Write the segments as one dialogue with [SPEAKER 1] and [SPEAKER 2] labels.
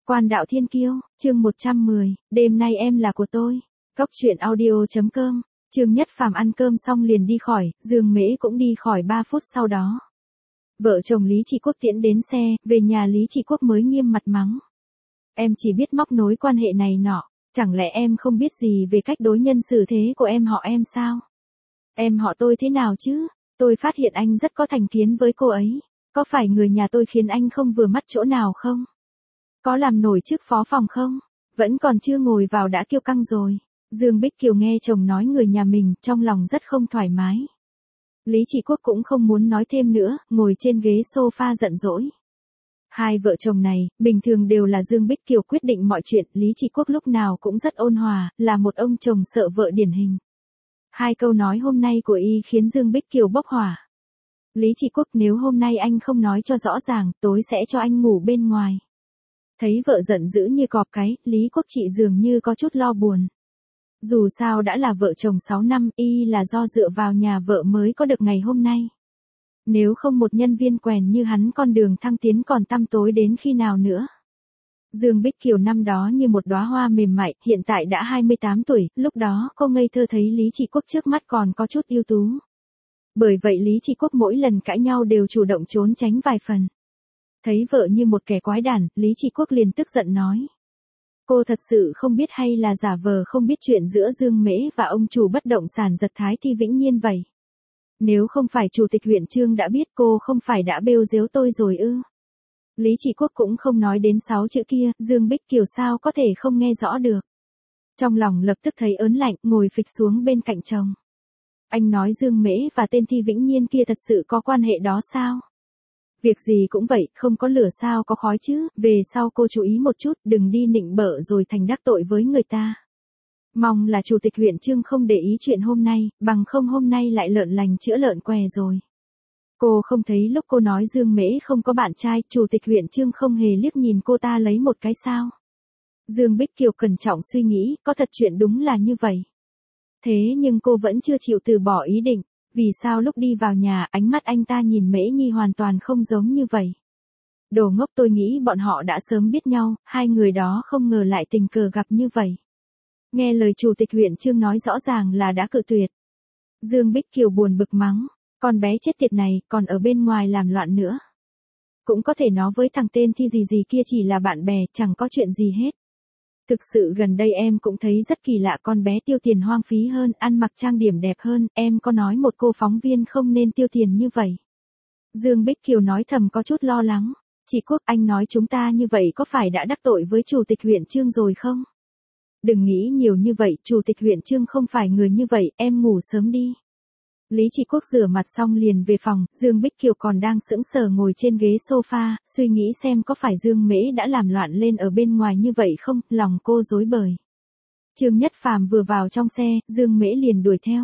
[SPEAKER 1] Quan đạo thiên kiêu, chương 110, đêm nay em là của tôi. Cốc truyện audio.com, Trương Nhất Phàm ăn cơm xong liền đi khỏi, Dương Mễ cũng đi khỏi 3 phút sau đó. Vợ chồng Lý Chỉ Quốc tiễn đến xe, về nhà Lý Chỉ Quốc mới nghiêm mặt mắng. Em chỉ biết móc nối quan hệ này nọ, chẳng lẽ em không biết gì về cách đối nhân xử thế của em họ em sao? Em họ tôi thế nào chứ? Tôi phát hiện anh rất có thành kiến với cô ấy. Có phải người nhà tôi khiến anh không vừa mắt chỗ nào không? Có làm nổi chức phó phòng không? Vẫn còn chưa ngồi vào đã kiêu căng rồi. Dương Bích Kiều nghe chồng nói người nhà mình, trong lòng rất không thoải mái. Lý Chỉ Quốc cũng không muốn nói thêm nữa, ngồi trên ghế sofa giận dỗi. Hai vợ chồng này, bình thường đều là Dương Bích Kiều quyết định mọi chuyện, Lý Chỉ Quốc lúc nào cũng rất ôn hòa, là một ông chồng sợ vợ điển hình. Hai câu nói hôm nay của y khiến Dương Bích Kiều bốc hỏa. Lý Chỉ Quốc, nếu hôm nay anh không nói cho rõ ràng, tối sẽ cho anh ngủ bên ngoài. Thấy vợ giận dữ như cọp cái, Lý Quốc Trị dường như có chút lo buồn. Dù sao đã là vợ chồng 6 năm, y là do dựa vào nhà vợ mới có được ngày hôm nay. Nếu không một nhân viên quèn như hắn, con đường thăng tiến còn tăm tối đến khi nào nữa. Dương Bích Kiều năm đó như một đóa hoa mềm mại, hiện tại đã 28 tuổi, lúc đó cô ngây thơ thấy Lý Chỉ Quốc trước mắt còn có chút ưu tú. Bởi vậy Lý Chỉ Quốc mỗi lần cãi nhau đều chủ động trốn tránh vài phần. Thấy vợ như một kẻ quái đản, Lý Chỉ Quốc liền tức giận nói. Cô thật sự không biết hay là giả vờ không biết chuyện giữa Dương Mễ và ông chủ bất động sản Giật Thái Thi Vĩnh Nhiên vậy? Nếu không phải chủ tịch huyện Trương đã biết, cô không phải đã bêu giếu tôi rồi ư? Lý Chỉ Quốc cũng không nói đến 6 chữ kia, Dương Bích Kiều sao có thể không nghe rõ được. Trong lòng lập tức thấy ớn lạnh, ngồi phịch xuống bên cạnh chồng. Anh nói Dương Mễ và tên Thi Vĩnh Nhiên kia thật sự có quan hệ đó sao? Việc gì cũng vậy, không có lửa sao có khói chứ, về sau cô chú ý một chút, đừng đi nịnh bợ rồi thành đắc tội với người ta. Mong là chủ tịch huyện Trương không để ý chuyện hôm nay, bằng không hôm nay lại lợn lành chữa lợn què rồi. Cô không thấy lúc cô nói Dương Mễ không có bạn trai, chủ tịch huyện Trương không hề liếc nhìn cô ta lấy một cái sao? Dương Bích Kiều cẩn trọng suy nghĩ, có thật chuyện đúng là như vậy. Thế nhưng cô vẫn chưa chịu từ bỏ ý định. Vì sao lúc đi vào nhà, ánh mắt anh ta nhìn Mễ Nhi hoàn toàn không giống như vậy? Đồ ngốc, tôi nghĩ bọn họ đã sớm biết nhau, hai người đó không ngờ lại tình cờ gặp như vậy. Nghe lời chủ tịch huyện Trương nói rõ ràng là đã cự tuyệt. Dương Bích Kiều buồn bực mắng, con bé chết tiệt này, còn ở bên ngoài làm loạn nữa. Cũng có thể nó với thằng tên Thi gì gì kia chỉ là bạn bè, chẳng có chuyện gì hết. Thực sự gần đây em cũng thấy rất kỳ lạ, con bé tiêu tiền hoang phí hơn, ăn mặc trang điểm đẹp hơn, em có nói một cô phóng viên không nên tiêu tiền như vậy. Dương Bích Kiều nói thầm có chút lo lắng. Chỉ Quốc, anh nói chúng ta như vậy có phải đã đắc tội với chủ tịch huyện Trương rồi không? Đừng nghĩ nhiều như vậy, chủ tịch huyện Trương không phải người như vậy, em ngủ sớm đi. Lý Chỉ Quốc rửa mặt xong liền về phòng, Dương Bích Kiều còn đang sững sờ ngồi trên ghế sofa, suy nghĩ xem có phải Dương Mễ đã làm loạn lên ở bên ngoài như vậy không, lòng cô rối bời. Trương Nhất Phàm vừa vào trong xe, Dương Mễ liền đuổi theo.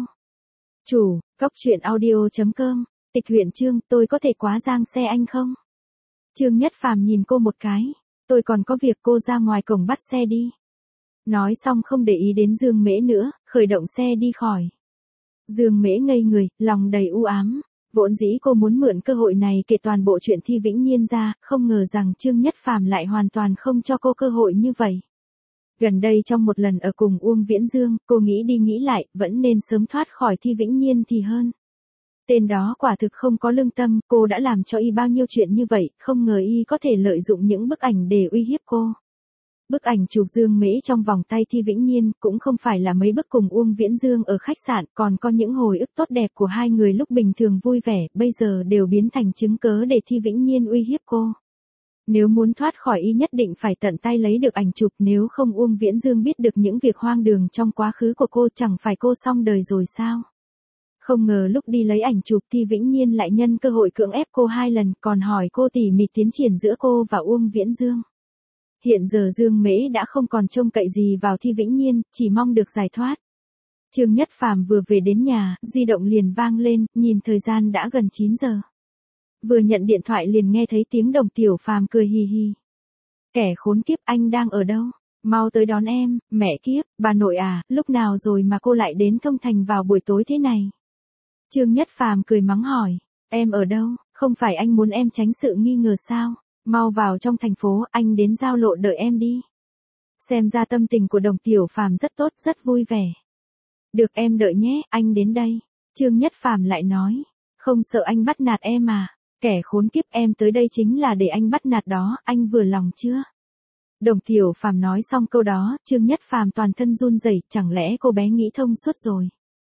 [SPEAKER 1] Chủ, Cốc truyện audio.com, tịch huyện Trương, tôi có thể quá giang xe anh không? Trương Nhất Phàm nhìn cô một cái, tôi còn có việc, cô ra ngoài cổng bắt xe đi. Nói xong không để ý đến Dương Mễ nữa, khởi động xe đi khỏi. Dương Mễ ngây người, lòng đầy u ám. Vốn dĩ cô muốn mượn cơ hội này kể toàn bộ chuyện Thi Vĩnh Nhiên ra, không ngờ rằng Trương Nhất Phàm lại hoàn toàn không cho cô cơ hội như vậy. Gần đây trong một lần ở cùng Uông Viễn Dương, cô nghĩ đi nghĩ lại, vẫn nên sớm thoát khỏi Thi Vĩnh Nhiên thì hơn. Tên đó quả thực không có lương tâm, cô đã làm cho y bao nhiêu chuyện như vậy, không ngờ y có thể lợi dụng những bức ảnh để uy hiếp cô. Bức ảnh chụp Dương Mễ trong vòng tay Thi Vĩnh Nhiên, cũng không phải là mấy bức cùng Uông Viễn Dương ở khách sạn, còn có những hồi ức tốt đẹp của hai người lúc bình thường vui vẻ, bây giờ đều biến thành chứng cớ để Thi Vĩnh Nhiên uy hiếp cô. Nếu muốn thoát khỏi y nhất định phải tận tay lấy được ảnh chụp, nếu không Uông Viễn Dương biết được những việc hoang đường trong quá khứ của cô, chẳng phải cô xong đời rồi sao? Không ngờ lúc đi lấy ảnh chụp Thi Vĩnh Nhiên lại nhân cơ hội cưỡng ép cô 2 lần, còn hỏi cô tỉ mỉ tiến triển giữa cô và Uông Viễn Dương. Hiện giờ Dương Mễ đã không còn trông cậy gì vào Thi Vĩnh Nhiên, chỉ mong được giải thoát. Trương Nhất Phàm vừa về đến nhà, di động liền vang lên, nhìn thời gian đã gần 9 giờ. Vừa nhận điện thoại liền nghe thấy tiếng Đồng Tiểu Phàm cười hì hì. Kẻ khốn kiếp, anh đang ở đâu? Mau tới đón em. Mẹ kiếp, bà nội à, lúc nào rồi mà cô lại đến Thông Thành vào buổi tối thế này? Trương Nhất Phàm cười mắng hỏi, em ở đâu? Không phải anh muốn em tránh sự nghi ngờ sao? Mau vào trong thành phố, anh đến giao lộ đợi em đi. Xem ra tâm tình của Đồng Tiểu Phàm rất tốt, rất vui vẻ. Được em đợi nhé, anh đến đây. Trương Nhất Phàm lại nói. Không sợ anh bắt nạt em à? Kẻ khốn kiếp, em tới đây chính là để anh bắt nạt đó, anh vừa lòng chưa? Đồng Tiểu Phàm nói xong câu đó, Trương Nhất Phàm toàn thân run rẩy, chẳng lẽ cô bé nghĩ thông suốt rồi?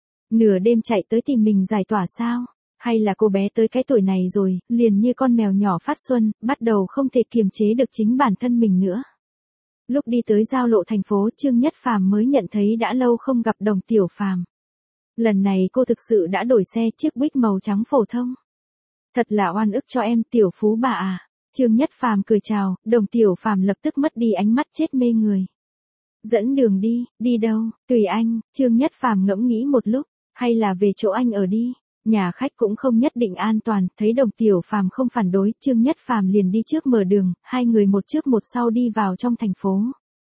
[SPEAKER 1] Nửa đêm chạy tới tìm mình giải tỏa sao? Hay là cô bé tới cái tuổi này rồi, liền như con mèo nhỏ phát xuân, bắt đầu không thể kiềm chế được chính bản thân mình nữa. Lúc đi tới giao lộ thành phố, Trương Nhất Phàm mới nhận thấy đã lâu không gặp Đồng Tiểu Phàm. Lần này cô thực sự đã đổi xe, chiếc Buick màu trắng phổ thông. Thật là oan ức cho em, tiểu phú bà à. Trương Nhất Phàm cười chào, Đồng Tiểu Phàm lập tức mất đi ánh mắt chết mê người. Dẫn đường đi, đi đâu, tùy anh. Trương Nhất Phàm ngẫm nghĩ một lúc, hay là về chỗ anh ở đi. Nhà khách cũng không nhất định an toàn, thấy Đồng Tiểu Phàm không phản đối, Trương Nhất Phàm liền đi trước mở đường, hai người một trước một sau đi vào trong thành phố.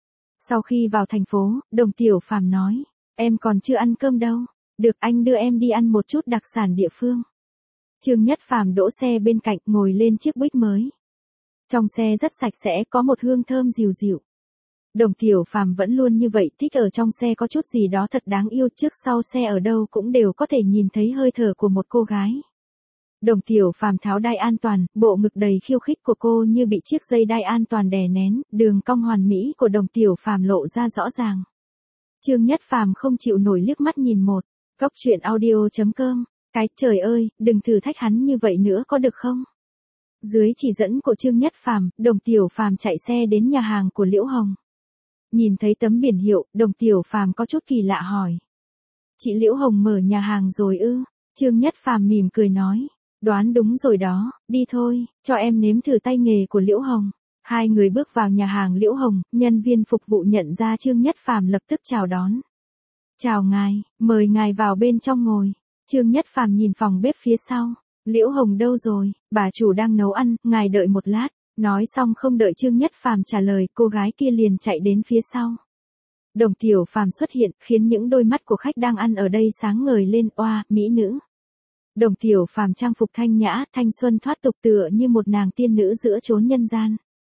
[SPEAKER 1] Sau khi vào thành phố, Đồng Tiểu Phàm nói, em còn chưa ăn cơm đâu, được anh đưa em đi ăn một chút đặc sản địa phương. Trương Nhất Phàm đỗ xe bên cạnh, ngồi lên chiếc Buick mới. Trong xe rất sạch sẽ, có một hương thơm dịu dịu. Đồng Tiểu Phàm vẫn luôn như vậy, thích ở trong xe có chút gì đó thật đáng yêu, trước sau xe ở đâu cũng đều có thể nhìn thấy hơi thở của một cô gái. Đồng Tiểu Phàm tháo đai an toàn, bộ ngực đầy khiêu khích của cô như bị chiếc dây đai an toàn đè nén, đường cong hoàn mỹ của Đồng Tiểu Phàm lộ ra rõ ràng. Trương Nhất Phàm không chịu nổi liếc mắt nhìn một. Góc truyện audio.com. Cái trời ơi, đừng thử thách hắn như vậy nữa có được không? Dưới chỉ dẫn của Trương Nhất Phàm, Đồng Tiểu Phàm chạy xe đến nhà hàng của Liễu Hồng. Nhìn thấy tấm biển hiệu, Đồng Tiểu Phàm có chút kỳ lạ hỏi. Chị Liễu Hồng mở nhà hàng rồi ư? Trương Nhất Phàm mỉm cười nói. Đoán đúng rồi đó, đi thôi, cho em nếm thử tay nghề của Liễu Hồng. Hai người bước vào nhà hàng Liễu Hồng, nhân viên phục vụ nhận ra Trương Nhất Phàm lập tức chào đón. Chào ngài, mời ngài vào bên trong ngồi. Trương Nhất Phàm nhìn phòng bếp phía sau. Liễu Hồng đâu rồi? Bà chủ đang nấu ăn, ngài đợi một lát. Nói xong không đợi Trương Nhất Phàm trả lời, cô gái kia liền chạy đến phía sau. Đồng Tiểu Phàm xuất hiện, khiến những đôi mắt của khách đang ăn ở đây sáng ngời lên, oa, mỹ nữ. Đồng Tiểu Phàm trang phục thanh nhã, thanh xuân thoát tục tựa như một nàng tiên nữ giữa chốn nhân gian.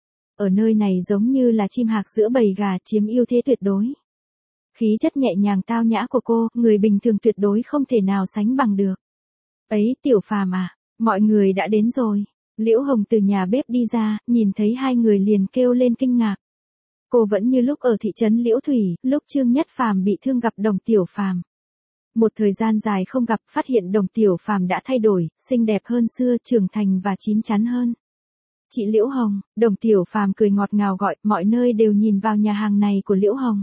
[SPEAKER 1] Ở nơi này giống như là chim hạc giữa bầy gà, chiếm ưu thế tuyệt đối. Khí chất nhẹ nhàng tao nhã của cô, người bình thường tuyệt đối không thể nào sánh bằng được. Ấy, Tiểu Phàm à, mọi người đã đến rồi. Liễu Hồng từ nhà bếp đi ra, nhìn thấy hai người liền kêu lên kinh ngạc. Cô vẫn như lúc ở thị trấn Liễu Thủy, lúc Trương Nhất Phàm bị thương gặp Đồng Tiểu Phàm. Một thời gian dài không gặp, phát hiện Đồng Tiểu Phàm đã thay đổi, xinh đẹp hơn xưa, trưởng thành và chín chắn hơn. Chị Liễu Hồng, Đồng Tiểu Phàm cười ngọt ngào gọi, mọi nơi đều nhìn vào nhà hàng này của Liễu Hồng.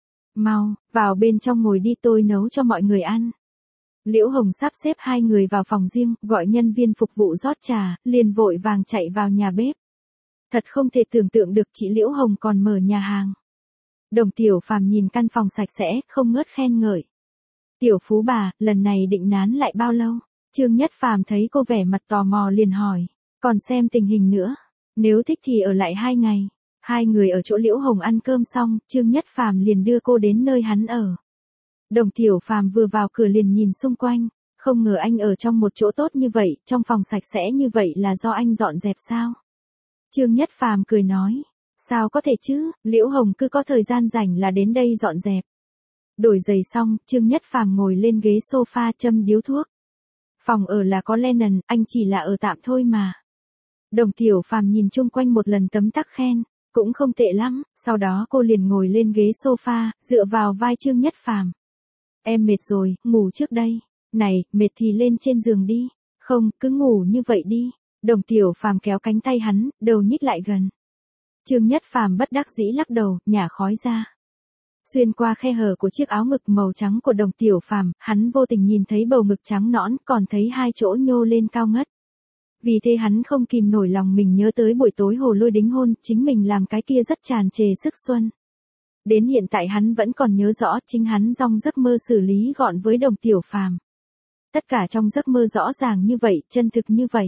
[SPEAKER 1] Mau, vào bên trong ngồi đi, tôi nấu cho mọi người ăn. Liễu Hồng sắp xếp hai người vào phòng riêng, gọi nhân viên phục vụ rót trà, liền vội vàng chạy vào nhà bếp. Thật không thể tưởng tượng được chị Liễu Hồng còn mở nhà hàng. Đồng Tiểu Phàm nhìn căn phòng sạch sẽ, không ngớt khen ngợi. Tiểu phú bà, lần này định nán lại bao lâu? Trương Nhất Phàm thấy cô vẻ mặt tò mò liền hỏi. Còn xem tình hình nữa. Nếu thích thì ở lại 2 ngày. Hai người ở chỗ Liễu Hồng ăn cơm xong, Trương Nhất Phàm liền đưa cô đến nơi hắn ở. Đồng Tiểu Phàm vừa vào cửa liền nhìn xung quanh. Không ngờ anh ở trong một chỗ tốt như vậy, trong phòng sạch sẽ như vậy là do anh dọn dẹp sao? Trương Nhất Phàm cười nói. Sao có thể chứ, Liễu Hồng cứ có thời gian rảnh là đến đây dọn dẹp. Đổi giày xong, Trương Nhất Phàm ngồi lên ghế sofa châm điếu thuốc. Phòng ở là có Lennon, anh chỉ là ở tạm thôi mà. Đồng Tiểu Phàm nhìn chung quanh một lần tấm tắc khen, cũng không tệ lắm, sau đó cô liền ngồi lên ghế sofa, dựa vào vai Trương Nhất Phàm. Em mệt rồi, ngủ trước đây. Này, mệt thì lên trên giường đi. Không, cứ ngủ như vậy đi. Đồng Tiểu Phàm kéo cánh tay hắn, đầu nhích lại gần. Trương Nhất Phàm bất đắc dĩ lắc đầu, nhả khói ra. Xuyên qua khe hở của chiếc áo ngực màu trắng của Đồng Tiểu Phàm, hắn vô tình nhìn thấy bầu ngực trắng nõn, còn thấy hai chỗ nhô lên cao ngất. Vì thế hắn không kìm nổi lòng mình nhớ tới buổi tối hồ lôi đính hôn, chính mình làm cái kia rất tràn trề sức xuân. Đến hiện tại hắn vẫn còn nhớ rõ chính hắn trong giấc mơ xử lý gọn với Đồng Tiểu Phàm. Tất cả trong giấc mơ rõ ràng như vậy, chân thực như vậy.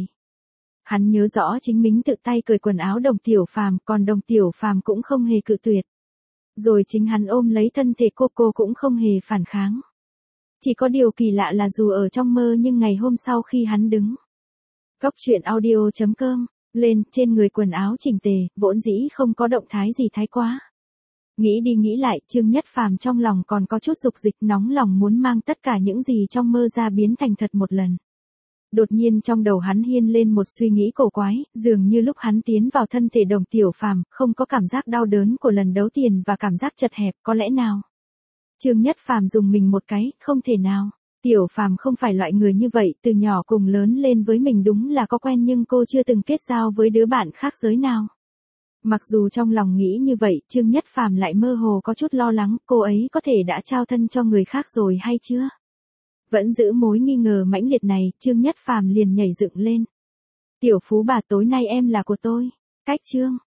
[SPEAKER 1] Hắn nhớ rõ chính mình tự tay cởi quần áo Đồng Tiểu Phàm, còn Đồng Tiểu Phàm cũng không hề cự tuyệt. Rồi chính hắn ôm lấy thân thể cô cũng không hề phản kháng. Chỉ có điều kỳ lạ là dù ở trong mơ nhưng ngày hôm sau khi hắn đứng. Góc truyện audio.com lên, trên người quần áo chỉnh tề, vốn dĩ không có động thái gì thái quá. Nghĩ đi nghĩ lại, Trương Nhất Phàm trong lòng còn có chút dục dịch, nóng lòng muốn mang tất cả những gì trong mơ ra biến thành thật một lần. Đột nhiên trong đầu hắn hiên lên một suy nghĩ cổ quái, dường như lúc hắn tiến vào thân thể Đồng Tiểu Phàm, không có cảm giác đau đớn của lần đấu tiền và cảm giác chật hẹp, có lẽ nào? Trương Nhất Phàm dùng mình một cái, không thể nào. Tiểu Phàm không phải loại người như vậy, từ nhỏ cùng lớn lên với mình đúng là có quen nhưng cô chưa từng kết giao với đứa bạn khác giới nào. Mặc dù trong lòng nghĩ như vậy, Trương Nhất Phàm lại mơ hồ có chút lo lắng, cô ấy có thể đã trao thân cho người khác rồi hay chưa? Vẫn giữ mối nghi ngờ mãnh liệt này, Trương Nhất Phàm liền nhảy dựng lên. Tiểu Phú bà, tối nay em là của tôi. Cách Trương